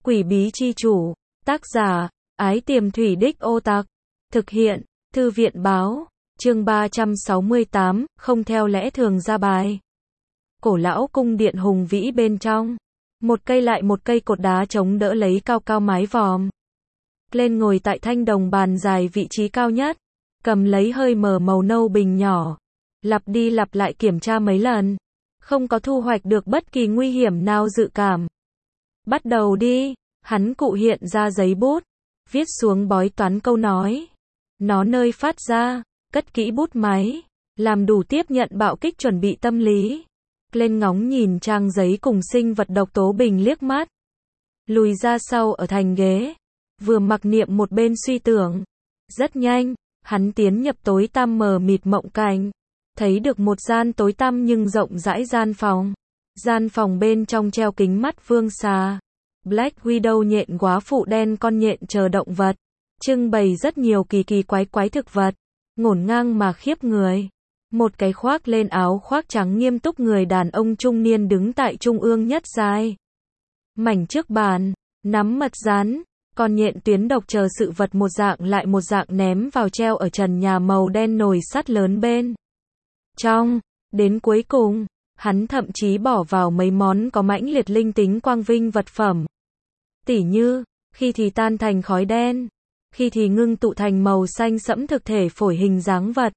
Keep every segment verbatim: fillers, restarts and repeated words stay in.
Quỷ bí chi chủ, tác giả, Ái Tiềm Thủy Đích Ô Tạc, thực hiện, Thư viện báo, chương ba trăm sáu mươi tám, không theo lẽ thường ra bài. Cổ lão cung điện hùng vĩ bên trong, một cây lại một cây cột đá chống đỡ lấy cao cao mái vòm. Lên ngồi tại thanh đồng bàn dài vị trí cao nhất, cầm lấy hơi mở màu nâu bình nhỏ, lặp đi lặp lại kiểm tra mấy lần, không có thu hoạch được bất kỳ nguy hiểm nào dự cảm. Bắt đầu đi, hắn cụ hiện ra giấy bút, viết xuống bói toán câu nói. Nó nơi phát ra, cất kỹ bút máy, làm đủ tiếp nhận bạo kích chuẩn bị tâm lý. Lên ngóng nhìn trang giấy cùng sinh vật độc tố bình liếc mắt. Lùi ra sau ở thành ghế, vừa mặc niệm một bên suy tưởng. Rất nhanh, hắn tiến nhập tối tăm mờ mịt mộng cảnh, thấy được một gian tối tăm nhưng rộng rãi gian phòng. Gian phòng bên trong treo kính mắt vương xà, Black Widow nhện góa phụ đen con nhện chờ động vật, trưng bày rất nhiều kỳ kỳ quái quái thực vật, ngổn ngang mà khiếp người. Một cái khoác lên áo khoác trắng nghiêm túc người đàn ông trung niên đứng tại trung ương nhất dài mảnh trước bàn, nắm mật rán, con nhện tuyến độc chờ sự vật một dạng lại một dạng ném vào treo ở trần nhà màu đen nồi sắt lớn bên trong. Đến cuối cùng, hắn thậm chí bỏ vào mấy món có mãnh liệt linh tính quang vinh vật phẩm. Tỉ như, khi thì tan thành khói đen, khi thì ngưng tụ thành màu xanh sẫm thực thể phổi hình dáng vật.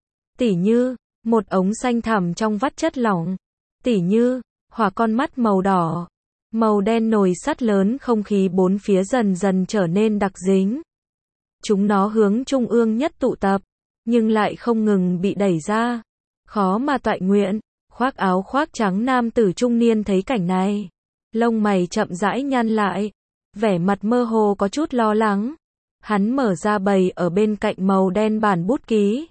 Tỉ như, một ống xanh thẳm trong vắt chất lỏng. Tỉ như, hỏa con mắt màu đỏ, màu đen nồi sắt lớn không khí bốn phía dần dần trở nên đặc dính. Chúng nó hướng trung ương nhất tụ tập, nhưng lại không ngừng bị đẩy ra. Khó mà toại nguyện. Khoác áo khoác trắng nam tử trung niên thấy cảnh này, lông mày chậm rãi nhăn lại, vẻ mặt mơ hồ có chút lo lắng. Hắn mở ra bày ở bên cạnh màu đen bản bút ký,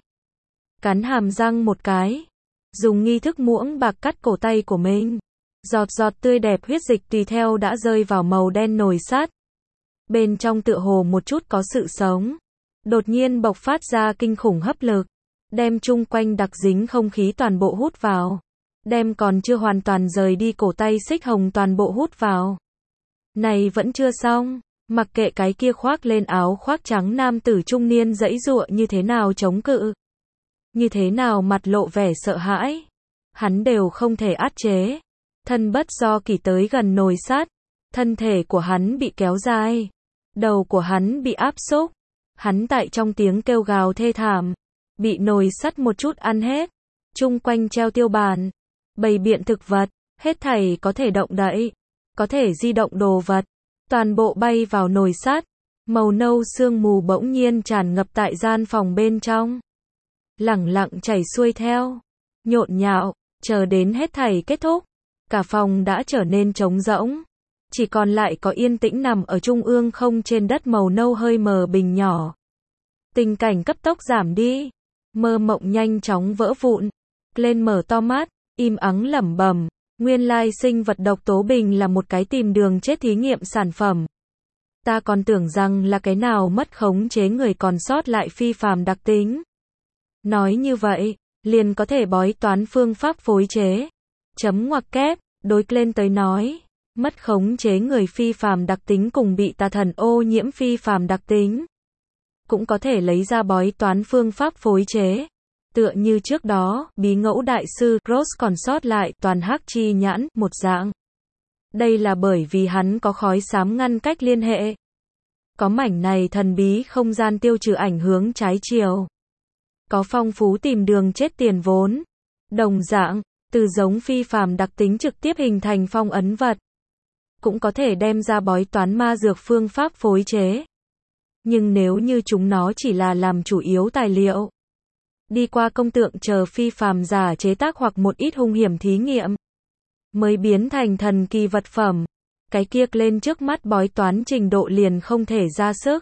cắn hàm răng một cái, dùng nghi thức muỗng bạc cắt cổ tay của mình. Giọt giọt tươi đẹp huyết dịch tùy theo đã rơi vào màu đen nồi sắt. Bên trong tựa hồ một chút có sự sống, đột nhiên bộc phát ra kinh khủng hấp lực, đem chung quanh đặc dính không khí toàn bộ hút vào. Đem còn chưa hoàn toàn rời đi cổ tay xích hồng toàn bộ hút vào. Này vẫn chưa xong, mặc kệ cái kia khoác lên áo khoác trắng nam tử trung niên giãy giụa như thế nào chống cự, như thế nào mặt lộ vẻ sợ hãi, hắn đều không thể áp chế. Thân bất do kỷ tới gần nồi sắt, thân thể của hắn bị kéo dài, đầu của hắn bị áp xúc, hắn tại trong tiếng kêu gào thê thảm, bị nồi sắt một chút ăn hết. Chung quanh treo tiêu bàn, bày biện thực vật, hết thảy có thể động đậy, có thể di động đồ vật, toàn bộ bay vào nồi sắt. Màu nâu sương mù bỗng nhiên tràn ngập tại gian phòng bên trong, lẳng lặng chảy xuôi theo, nhộn nhạo, chờ đến hết thảy kết thúc, cả phòng đã trở nên trống rỗng, chỉ còn lại có yên tĩnh nằm ở trung ương không trên đất màu nâu hơi mờ bình nhỏ. Tình cảnh cấp tốc giảm đi, mơ mộng nhanh chóng vỡ vụn. Lên mở to mắt, im ắng lẩm bẩm, nguyên lai sinh vật độc tố bình là một cái tìm đường chết thí nghiệm sản phẩm. Ta còn tưởng rằng là cái nào mất khống chế người còn sót lại phi phàm đặc tính. Nói như vậy, liền có thể bói toán phương pháp phối chế. Chấm ngoặc kép, đối lên tới nói, mất khống chế người phi phàm đặc tính cùng bị tà thần ô nhiễm phi phàm đặc tính, cũng có thể lấy ra bói toán phương pháp phối chế. Tựa như trước đó, bí ngẫu đại sư Cross còn sót lại toàn hắc chi nhãn, một dạng. Đây là bởi vì hắn có khói xám ngăn cách liên hệ. Có mảnh này thần bí không gian tiêu trừ ảnh hướng trái chiều. Có phong phú tìm đường chết tiền vốn. Đồng dạng, từ giống phi phàm đặc tính trực tiếp hình thành phong ấn vật, cũng có thể đem ra bói toán ma dược phương pháp phối chế. Nhưng nếu như chúng nó chỉ là làm chủ yếu tài liệu, đi qua công tượng chờ phi phàm giả chế tác hoặc một ít hung hiểm thí nghiệm, mới biến thành thần kỳ vật phẩm, cái kia lên trước mắt bói toán trình độ liền không thể ra sức.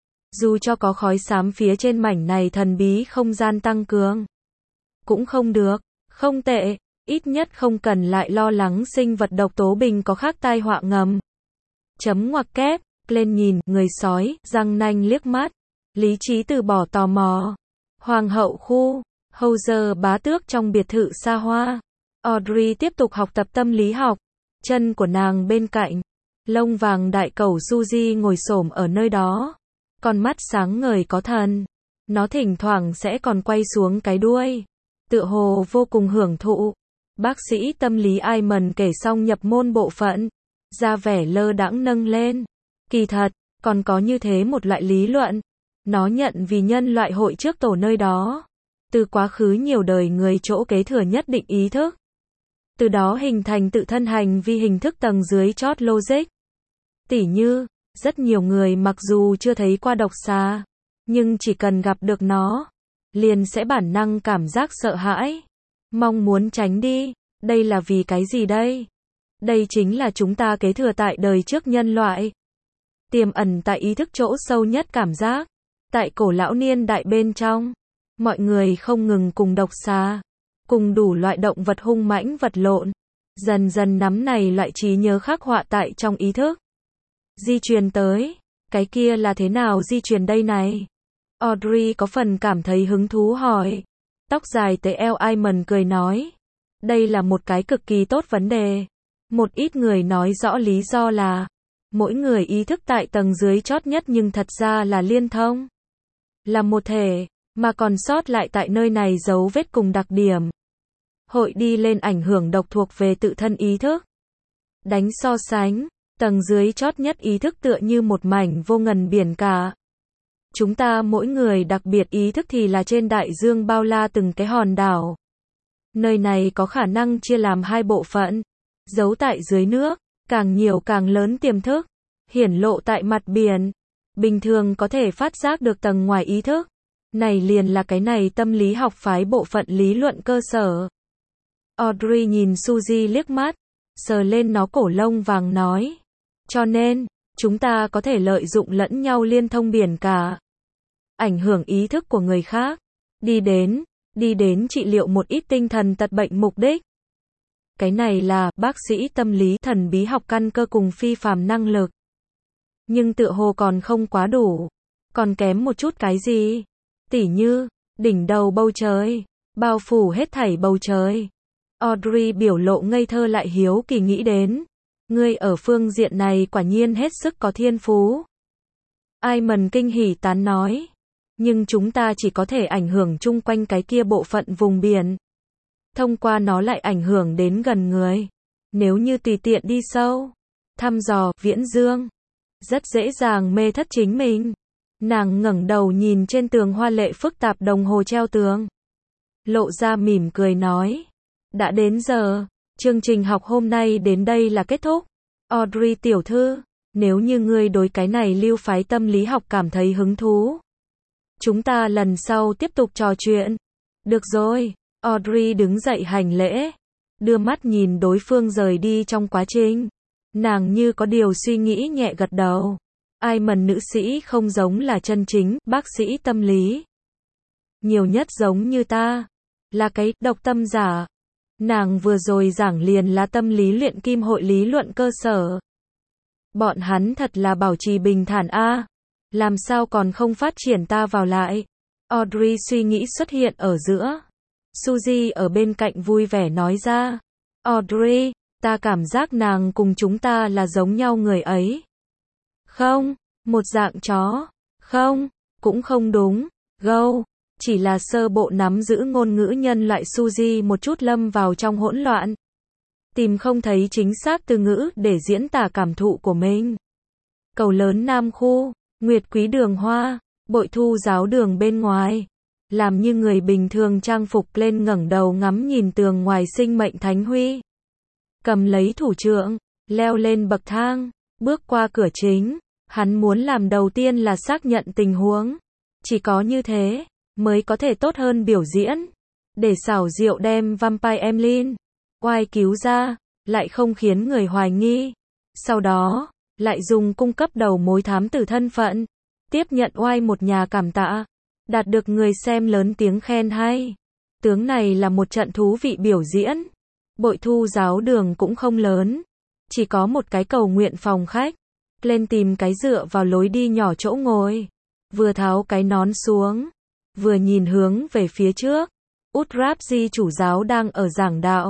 Dù cho có khói xám phía trên mảnh này thần bí không gian tăng cường, cũng không được, không tệ, ít nhất không cần lại lo lắng sinh vật độc tố bình có khác tai họa ngầm. Chấm ngoặc kép, lên nhìn, người sói, răng nanh liếc mắt, lý trí từ bỏ tò mò. Hoàng hậu khu, Howzer bá tước trong biệt thự xa hoa. Audrey tiếp tục học tập tâm lý học, chân của nàng bên cạnh, Lông vàng đại cẩu Suzy ngồi xổm ở nơi đó. Con mắt sáng ngời có thần. Nó thỉnh thoảng sẽ còn quay xuống cái đuôi. Tựa hồ vô cùng hưởng thụ. Bác sĩ tâm lý Iman kể xong nhập môn bộ phận. Ra vẻ lơ đãng nâng lên. Kỳ thật, còn có như thế một loại lý luận. Nó nhận vì nhân loại hội trước tổ nơi đó. Từ quá khứ nhiều đời người chỗ kế thừa nhất định ý thức. Từ đó hình thành tự thân hành vi hình thức tầng dưới chót logic. Tỉ như, rất nhiều người mặc dù chưa thấy qua độc xà, nhưng chỉ cần gặp được nó, liền sẽ bản năng cảm giác sợ hãi, mong muốn tránh đi. Đây là vì cái gì đây? Đây chính là chúng ta kế thừa tại đời trước nhân loại. Tiềm ẩn tại ý thức chỗ sâu nhất cảm giác. Tại cổ lão niên đại bên trong, mọi người không ngừng cùng độc xà, cùng đủ loại động vật hung mãnh vật lộn. Dần dần nắm này loại trí nhớ khắc họa tại trong ý thức. Di truyền tới, cái kia là thế nào di truyền đây này? Audrey có phần cảm thấy hứng thú hỏi. Tóc dài tới eo Iman cười nói. Đây là một cái cực kỳ tốt vấn đề. Một ít người nói rõ lý do là, mỗi người ý thức tại tầng dưới chót nhất nhưng thật ra là liên thông. Là một thể, mà còn sót lại tại nơi này dấu vết cùng đặc điểm. Hội đi lên ảnh hưởng độc thuộc về tự thân ý thức. Đánh so sánh, tầng dưới chót nhất ý thức tựa như một mảnh vô ngần biển cả. Chúng ta mỗi người đặc biệt ý thức thì là trên đại dương bao la từng cái hòn đảo. Nơi này có khả năng chia làm hai bộ phận. Giấu tại dưới nước, càng nhiều càng lớn tiềm thức. Hiển lộ tại mặt biển. Bình thường có thể phát giác được tầng ngoài ý thức. Này liền là cái này tâm lý học phái bộ phận lý luận cơ sở. Audrey nhìn Suzy liếc mắt, sờ lên nó cổ lông vàng nói. Cho nên, chúng ta có thể lợi dụng lẫn nhau liên thông biển cả. Ảnh hưởng ý thức của người khác. Đi đến, đi đến trị liệu một ít tinh thần tật bệnh mục đích. Cái này là bác sĩ tâm lý thần bí học căn cơ cùng phi phàm năng lực. Nhưng tựa hồ còn không quá đủ. Còn kém một chút cái gì? Tỉ như, đỉnh đầu bầu trời, bao phủ hết thảy bầu trời. Audrey biểu lộ ngây thơ lại hiếu kỳ nghĩ đến. Ngươi ở phương diện này quả nhiên hết sức có thiên phú. Iman kinh hỉ tán nói. Nhưng chúng ta chỉ có thể ảnh hưởng chung quanh cái kia bộ phận vùng biển. Thông qua nó lại ảnh hưởng đến gần người. Nếu như tùy tiện đi sâu, thăm dò, viễn dương, rất dễ dàng mê thất chính mình. Nàng ngẩng đầu nhìn trên tường hoa lệ phức tạp đồng hồ treo tường. Lộ ra mỉm cười nói. Đã đến giờ, chương trình học hôm nay đến đây là kết thúc. Audrey tiểu thư, nếu như ngươi đối cái này lưu phái tâm lý học cảm thấy hứng thú, chúng ta lần sau tiếp tục trò chuyện. Được rồi, Audrey đứng dậy hành lễ, đưa mắt nhìn đối phương rời đi trong quá trình. Nàng như có điều suy nghĩ nhẹ gật đầu. Iman nữ sĩ không giống là chân chính bác sĩ tâm lý. Nhiều nhất giống như ta, là cái độc tâm giả. Nàng vừa rồi giảng liền là tâm lý luyện kim hội lý luận cơ sở. Bọn hắn thật là bảo trì bình thản a, làm sao còn không phát triển ta vào lại. Audrey suy nghĩ xuất hiện ở giữa. Suzy ở bên cạnh vui vẻ nói ra. Audrey, ta cảm giác nàng cùng chúng ta là giống nhau người ấy. Không, một dạng chó. Không, cũng không đúng. Gâu, chỉ là sơ bộ nắm giữ ngôn ngữ nhân loại. Suzy một chút lâm vào trong hỗn loạn. Tìm không thấy chính xác từ ngữ để diễn tả cảm thụ của mình. Cầu lớn Nam Khu, Nguyệt Quý Đường Hoa, Bội Thu giáo đường bên ngoài. Làm như người bình thường trang phục lên ngẩng đầu ngắm nhìn tường ngoài sinh mệnh thánh huy. Cầm lấy thủ trượng, leo lên bậc thang, bước qua cửa chính. Hắn muốn làm đầu tiên là xác nhận tình huống. Chỉ có như thế, mới có thể tốt hơn biểu diễn. Để xảo diệu đem Vampire Emlyn oai cứu ra, lại không khiến người hoài nghi. Sau đó, lại dùng cung cấp đầu mối thám tử thân phận. Tiếp nhận oai một nhà cảm tạ. Đạt được người xem lớn tiếng khen hay. Tướng này là một trận thú vị biểu diễn. Bội Thu giáo đường cũng không lớn. Chỉ có một cái cầu nguyện phòng khách. Lên tìm cái dựa vào lối đi nhỏ chỗ ngồi. Vừa tháo cái nón xuống. Vừa nhìn hướng về phía trước. Utrapji chủ giáo đang ở giảng đạo.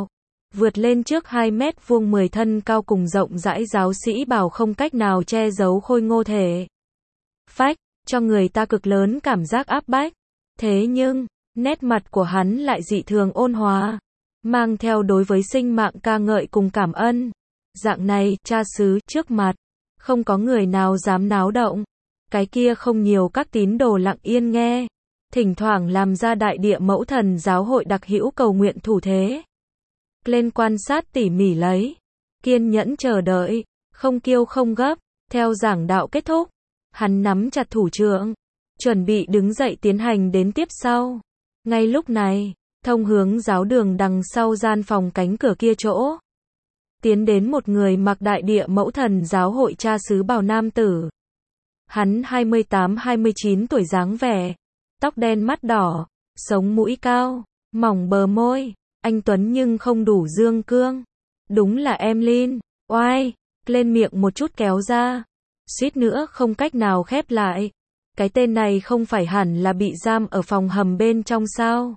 vượt lên trước hai mét vuông mười thân cao cùng rộng rãi, giáo sĩ bào không cách nào che giấu khôi ngô thể phách, cho người ta cực lớn cảm giác áp bách. Thế nhưng, nét mặt của hắn lại dị thường ôn hòa, mang theo đối với sinh mạng ca ngợi cùng cảm ơn. Dạng này, cha xứ trước mặt, không có người nào dám náo động. Cái kia không nhiều các tín đồ lặng yên nghe, thỉnh thoảng làm ra đại địa mẫu thần giáo hội đặc hữu cầu nguyện thủ thế. Lên quan sát tỉ mỉ lấy, kiên nhẫn chờ đợi, không kiêu không gấp. Theo giảng đạo kết thúc, hắn nắm chặt thủ trượng, chuẩn bị đứng dậy tiến hành đến tiếp sau. Ngay lúc này, thông hướng giáo đường đằng sau gian phòng cánh cửa kia chỗ, tiến đến một người mặc đại địa mẫu thần giáo hội cha xứ bào nam tử. Hắn hai mươi tám hai mươi chín tuổi dáng vẻ, tóc đen mắt đỏ, sống mũi cao, mỏng bờ môi, anh tuấn nhưng không đủ dương cương. Đúng là Emlyn, oai, lên miệng một chút kéo ra, suýt nữa không cách nào khép lại. Cái tên này không phải hẳn là bị giam ở phòng hầm bên trong sao?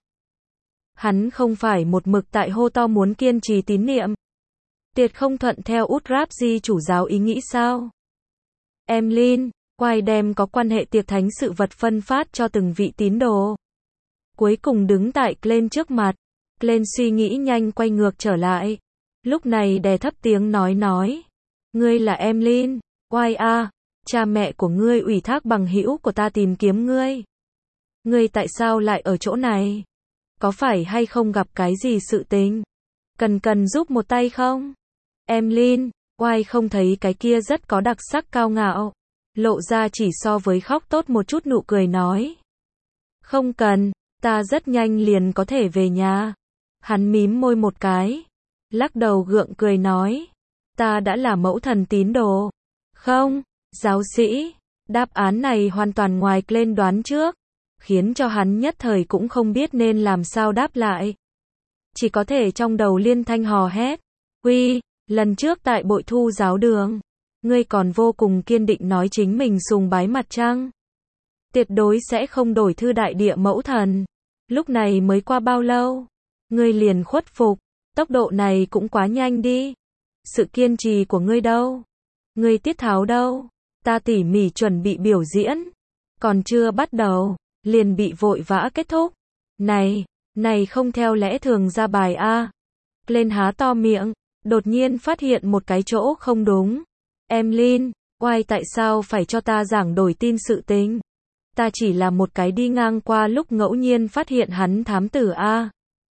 Hắn không phải một mực tại hô to muốn kiên trì tín niệm, tuyệt không thuận theo Utrazi chủ giáo ý nghĩ sao? Emlyn, quay đem có quan hệ tiệc thánh sự vật phân phát cho từng vị tín đồ. Cuối cùng đứng tại Glenn trước mặt, Glenn suy nghĩ nhanh quay ngược trở lại. Lúc này đè thấp tiếng nói nói. Ngươi là Emlyn, oai a, cha mẹ của ngươi ủy thác bằng hữu của ta tìm kiếm ngươi. Ngươi tại sao lại ở chỗ này? Có phải hay không gặp cái gì sự tình? Cần cần giúp một tay không? Emlyn, oai không thấy cái kia rất có đặc sắc cao ngạo, lộ ra chỉ so với khóc tốt một chút nụ cười nói. Không cần, ta rất nhanh liền có thể về nhà. Hắn mím môi một cái, lắc đầu gượng cười nói. Ta đã là mẫu thần tín đồ. Không, giáo sĩ, đáp án này hoàn toàn ngoài lên đoán trước, khiến cho hắn nhất thời cũng không biết nên làm sao đáp lại. Chỉ có thể trong đầu liên thanh hò hét. Uy, lần trước tại bội thu giáo đường, ngươi còn vô cùng kiên định nói chính mình sùng bái mặt trăng. Tuyệt đối sẽ không đổi thư đại địa mẫu thần. Lúc này mới qua bao lâu? Ngươi liền khuất phục, tốc độ này cũng quá nhanh đi. Sự kiên trì của ngươi đâu? Ngươi tiết tháo đâu? Ta tỉ mỉ chuẩn bị biểu diễn, còn chưa bắt đầu, liền bị vội vã kết thúc. Này, này không theo lẽ thường ra bài a. Lên há to miệng, đột nhiên phát hiện một cái chỗ không đúng. Emlyn, oai tại sao phải cho ta giảng đổi tin sự tình? Ta chỉ là một cái đi ngang qua lúc ngẫu nhiên phát hiện hắn thám tử a.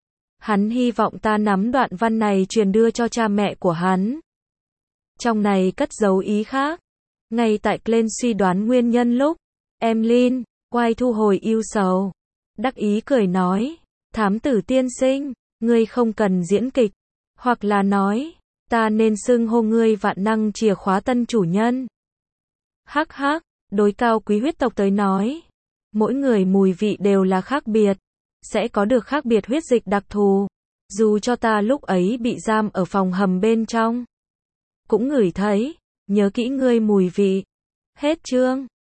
Hắn hy vọng ta nắm đoạn văn này truyền đưa cho cha mẹ của hắn. Trong này cất giấu ý khác. Ngay tại Glenn suy đoán nguyên nhân lúc, Emlyn, oai thu hồi ưu sầu, đắc ý cười nói, thám tử tiên sinh, ngươi không cần diễn kịch, hoặc là nói, ta nên xưng hô ngươi vạn năng chìa khóa tân chủ nhân. Hắc hắc, đối cao quý huyết tộc tới nói, mỗi người mùi vị đều là khác biệt, sẽ có được khác biệt huyết dịch đặc thù. Dù cho ta lúc ấy bị giam ở phòng hầm bên trong, cũng ngửi thấy, nhớ kỹ ngươi mùi vị. Hết chương.